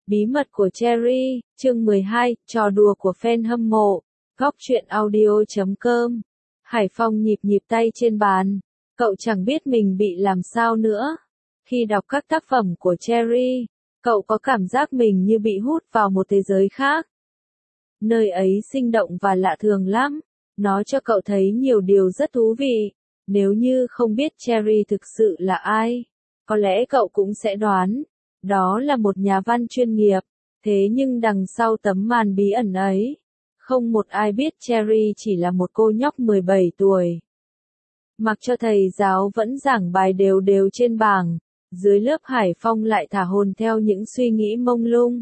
Bí mật của Cherry, chương 12, trò đùa của fan hâm mộ. Góc truyện audio.com. Hải Phong nhịp nhịp tay trên bàn. Cậu chẳng biết mình bị làm sao nữa. Khi đọc các tác phẩm của Cherry, cậu có cảm giác mình như bị hút vào một thế giới khác. Nơi ấy sinh động và lạ thường lắm. Nó cho cậu thấy nhiều điều rất thú vị. Nếu như không biết Cherry thực sự là ai, có lẽ cậu cũng sẽ đoán đó là một nhà văn chuyên nghiệp. Thế nhưng đằng sau tấm màn bí ẩn ấy, không một ai biết Cherry chỉ là một cô nhóc 17 tuổi. Mặc cho thầy giáo vẫn giảng bài đều đều trên bảng, dưới lớp Hải Phong lại thả hồn theo những suy nghĩ mông lung.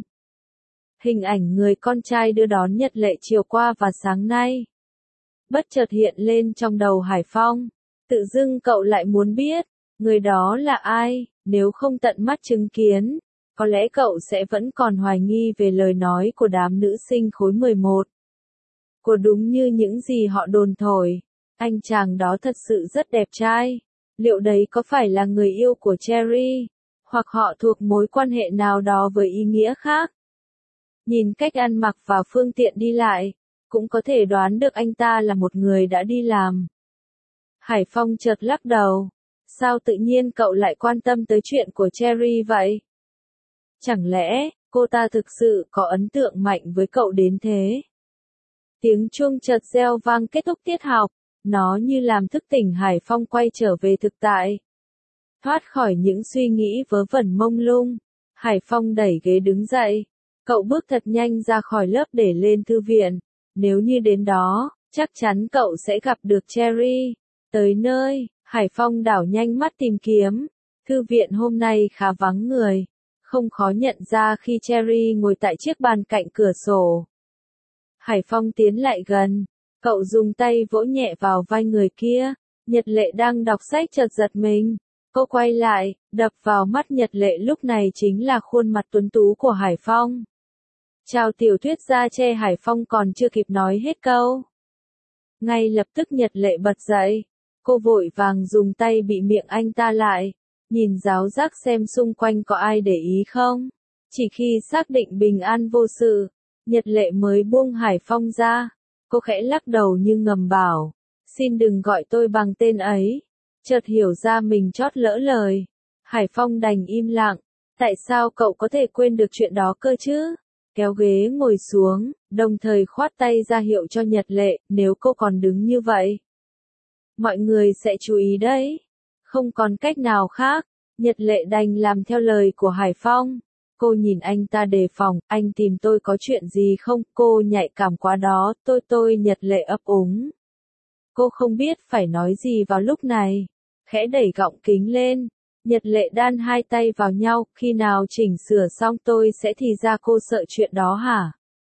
Hình ảnh người con trai đưa đón Nhật Lệ chiều qua và sáng nay bất chợt hiện lên trong đầu Hải Phong. Tự dưng cậu lại muốn biết, người đó là ai, nếu không tận mắt chứng kiến, có lẽ cậu sẽ vẫn còn hoài nghi về lời nói của đám nữ sinh khối 11. Của đúng như những gì họ đồn thổi, anh chàng đó thật sự rất đẹp trai. Liệu đấy có phải là người yêu của Cherry, hoặc họ thuộc mối quan hệ nào đó với ý nghĩa khác? Nhìn cách ăn mặc và phương tiện đi lại, cũng có thể đoán được anh ta là một người đã đi làm. Hải Phong chợt lắc đầu. Sao tự nhiên cậu lại quan tâm tới chuyện của Cherry vậy? Chẳng lẽ, cô ta thực sự có ấn tượng mạnh với cậu đến thế? Tiếng chuông chợt reo vang kết thúc tiết học, nó như làm thức tỉnh Hải Phong quay trở về thực tại. Thoát khỏi những suy nghĩ vớ vẩn mông lung, Hải Phong đẩy ghế đứng dậy. Cậu bước thật nhanh ra khỏi lớp để lên thư viện. Nếu như đến đó, chắc chắn cậu sẽ gặp được Cherry. Tới nơi, Hải Phong đảo nhanh mắt tìm kiếm. Thư viện hôm nay khá vắng người. Không khó nhận ra khi Cherry ngồi tại chiếc bàn cạnh cửa sổ. Hải Phong tiến lại gần. Cậu dùng tay vỗ nhẹ vào vai người kia. Nhật Lệ đang đọc sách chợt giật mình. Cô quay lại, đập vào mắt Nhật Lệ lúc này chính là khuôn mặt tuấn tú của Hải Phong. Chào tiểu thuyết gia Che. Hải Phong còn chưa kịp nói hết câu. Ngay lập tức Nhật Lệ bật dậy. Cô vội vàng dùng tay bị miệng anh ta lại, nhìn ráo rác xem xung quanh có ai để ý không. Chỉ khi xác định bình an vô sự, Nhật Lệ mới buông Hải Phong ra. Cô khẽ lắc đầu như ngầm bảo, xin đừng gọi tôi bằng tên ấy. Chợt hiểu ra mình chót lỡ lời. Hải Phong đành im lặng. Tại sao cậu có thể quên được chuyện đó cơ chứ? Kéo ghế ngồi xuống, đồng thời khoát tay ra hiệu cho Nhật Lệ, nếu cô còn đứng như vậy, mọi người sẽ chú ý đấy. Không còn cách nào khác, Nhật Lệ đành làm theo lời của Hải Phong. Cô nhìn anh ta đề phòng, anh tìm tôi có chuyện gì không? Cô nhạy cảm quá đó, tôi Nhật Lệ ấp úng. Cô không biết phải nói gì vào lúc này. Khẽ đẩy gọng kính lên. Nhật Lệ đan hai tay vào nhau, khi nào chỉnh sửa xong tôi sẽ thì ra. Cô sợ chuyện đó hả?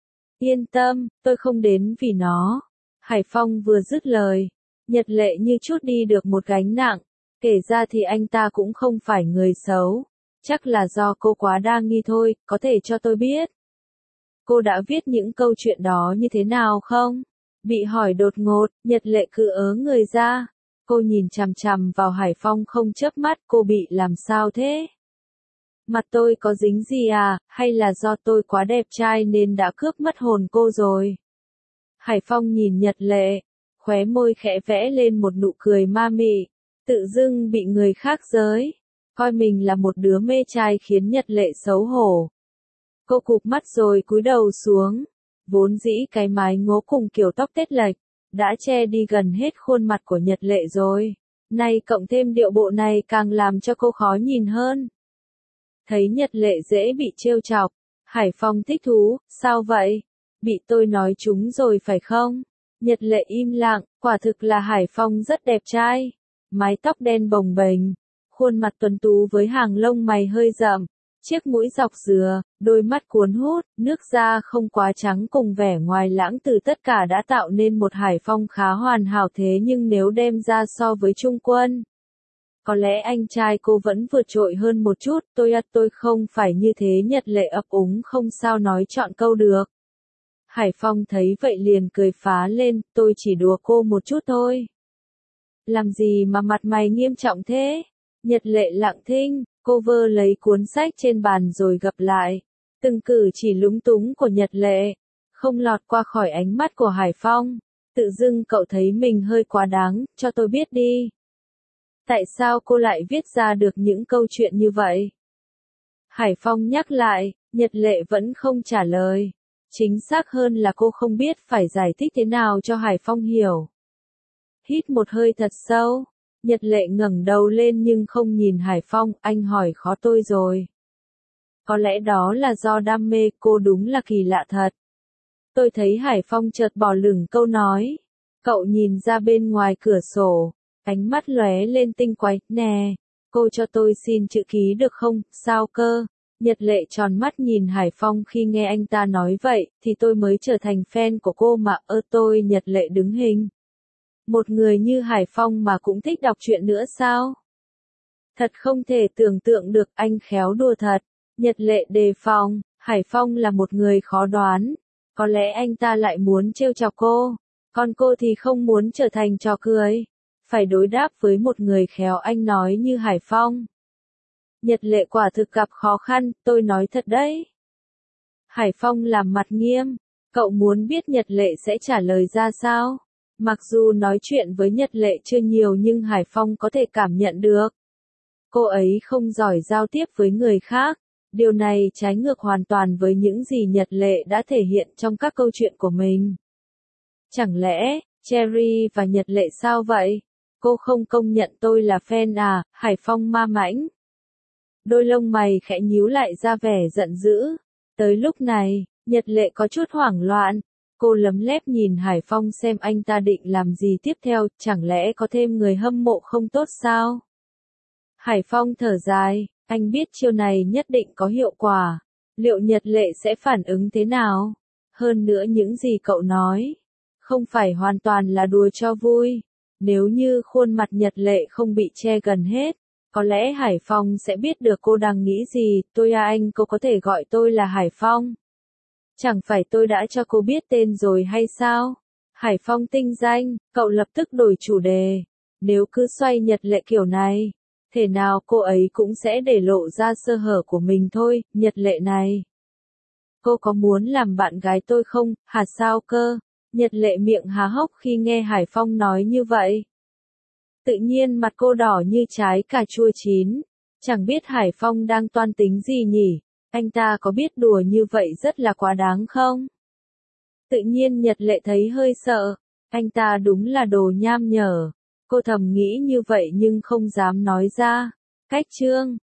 Yên tâm, tôi không đến vì nó. Hải Phong vừa dứt lời, Nhật Lệ như chút đi được một gánh nặng. Kể ra thì anh ta cũng không phải người xấu. Chắc là do cô quá đa nghi thôi, có thể cho tôi biết. Cô đã viết những câu chuyện đó như thế nào không? Bị hỏi đột ngột, Nhật Lệ cứ ớ người ra. Cô nhìn chằm chằm vào Hải Phong không chớp mắt. Cô bị làm sao thế? Mặt tôi có dính gì à, hay là do tôi quá đẹp trai nên đã cướp mất hồn cô rồi? Hải Phong nhìn Nhật Lệ, khóe môi khẽ vẽ lên một nụ cười ma mị. Tự dưng bị người khác giới coi mình là một đứa mê trai khiến Nhật Lệ xấu hổ. Cô cụp mắt rồi cúi đầu xuống. Vốn dĩ cái mái ngố cùng kiểu tóc tết lệch đã che đi gần hết khuôn mặt của Nhật Lệ rồi. Nay cộng thêm điệu bộ này càng làm cho cô khó nhìn hơn. Thấy Nhật Lệ dễ bị trêu chọc, Hải Phong thích thú, sao vậy? Bị tôi nói trúng rồi phải không? Nhật Lệ im lặng, quả thực là Hải Phong rất đẹp trai. Mái tóc đen bồng bềnh, khuôn mặt tuấn tú với hàng lông mày hơi rậm, chiếc mũi dọc dừa, đôi mắt cuốn hút, nước da không quá trắng cùng vẻ ngoài lãng từ tất cả đã tạo nên một Hải Phong khá hoàn hảo. Thế nhưng nếu đem ra so với Trung Quân, có lẽ anh trai cô vẫn vượt trội hơn một chút. Tôi không phải như thế. Nhật Lệ ấp úng không sao nói trọn câu được. Hải Phong thấy vậy liền cười phá lên, tôi chỉ đùa cô một chút thôi. Làm gì mà mặt mày nghiêm trọng thế? Nhật Lệ lặng thinh, cô vơ lấy cuốn sách trên bàn rồi gập lại. Từng cử chỉ lúng túng của Nhật Lệ, không lọt qua khỏi ánh mắt của Hải Phong. Tự dưng cậu thấy mình hơi quá đáng, cho tôi biết đi. Tại sao cô lại viết ra được những câu chuyện như vậy? Hải Phong nhắc lại, Nhật Lệ vẫn không trả lời. Chính xác hơn là cô không biết phải giải thích thế nào cho Hải Phong hiểu. Hít một hơi thật sâu, Nhật Lệ ngẩng đầu lên nhưng không nhìn Hải Phong, anh hỏi khó tôi rồi. Có lẽ đó là do đam mê, cô đúng là kỳ lạ thật. Tôi thấy Hải Phong chợt bỏ lửng câu nói. Cậu nhìn ra bên ngoài cửa sổ, ánh mắt lóe lên tinh quái, nè, cô cho tôi xin chữ ký được không, sao cơ? Nhật Lệ tròn mắt nhìn Hải Phong khi nghe anh ta nói vậy, thì tôi mới trở thành fan của cô mà, tôi Nhật Lệ đứng hình. Một người như Hải Phong mà cũng thích đọc truyện nữa sao? Thật không thể tưởng tượng được, anh khéo đùa thật. Nhật Lệ đề phòng, Hải Phong là một người khó đoán. Có lẽ anh ta lại muốn trêu chọc cô, còn cô thì không muốn trở thành trò cười. Phải đối đáp với một người khéo anh nói như Hải Phong. Nhật Lệ quả thực gặp khó khăn, tôi nói thật đấy. Hải Phong làm mặt nghiêm, cậu muốn biết Nhật Lệ sẽ trả lời ra sao? Mặc dù nói chuyện với Nhật Lệ chưa nhiều nhưng Hải Phong có thể cảm nhận được. Cô ấy không giỏi giao tiếp với người khác. Điều này trái ngược hoàn toàn với những gì Nhật Lệ đã thể hiện trong các câu chuyện của mình. Chẳng lẽ, Cherry và Nhật Lệ sao vậy? Cô không công nhận tôi là fan à? Hải Phong ma mãnh. Đôi lông mày khẽ nhíu lại ra vẻ giận dữ. Tới lúc này, Nhật Lệ có chút hoảng loạn. Cô lấm lép nhìn Hải Phong xem anh ta định làm gì tiếp theo, chẳng lẽ có thêm người hâm mộ không tốt sao? Hải Phong thở dài, anh biết chiêu này nhất định có hiệu quả. Liệu Nhật Lệ sẽ phản ứng thế nào? Hơn nữa những gì cậu nói, không phải hoàn toàn là đùa cho vui. Nếu như khuôn mặt Nhật Lệ không bị che gần hết, có lẽ Hải Phong sẽ biết được cô đang nghĩ gì. Cô có thể gọi tôi là Hải Phong. Chẳng phải tôi đã cho cô biết tên rồi hay sao? Hải Phong tinh danh, cậu lập tức đổi chủ đề. Nếu cứ xoay Nhật Lệ kiểu này, thể nào cô ấy cũng sẽ để lộ ra sơ hở của mình thôi. Nhật Lệ này, cô có muốn làm bạn gái tôi không, hả sao cơ? Nhật Lệ miệng há hốc khi nghe Hải Phong nói như vậy. Tự nhiên mặt cô đỏ như trái cà chua chín. Chẳng biết Hải Phong đang toan tính gì nhỉ? Anh ta có biết đùa như vậy rất là quá đáng không? Tự nhiên Nhật Lệ thấy hơi sợ. Anh ta đúng là đồ nham nhở. Cô thầm nghĩ như vậy nhưng không dám nói ra. Cách chương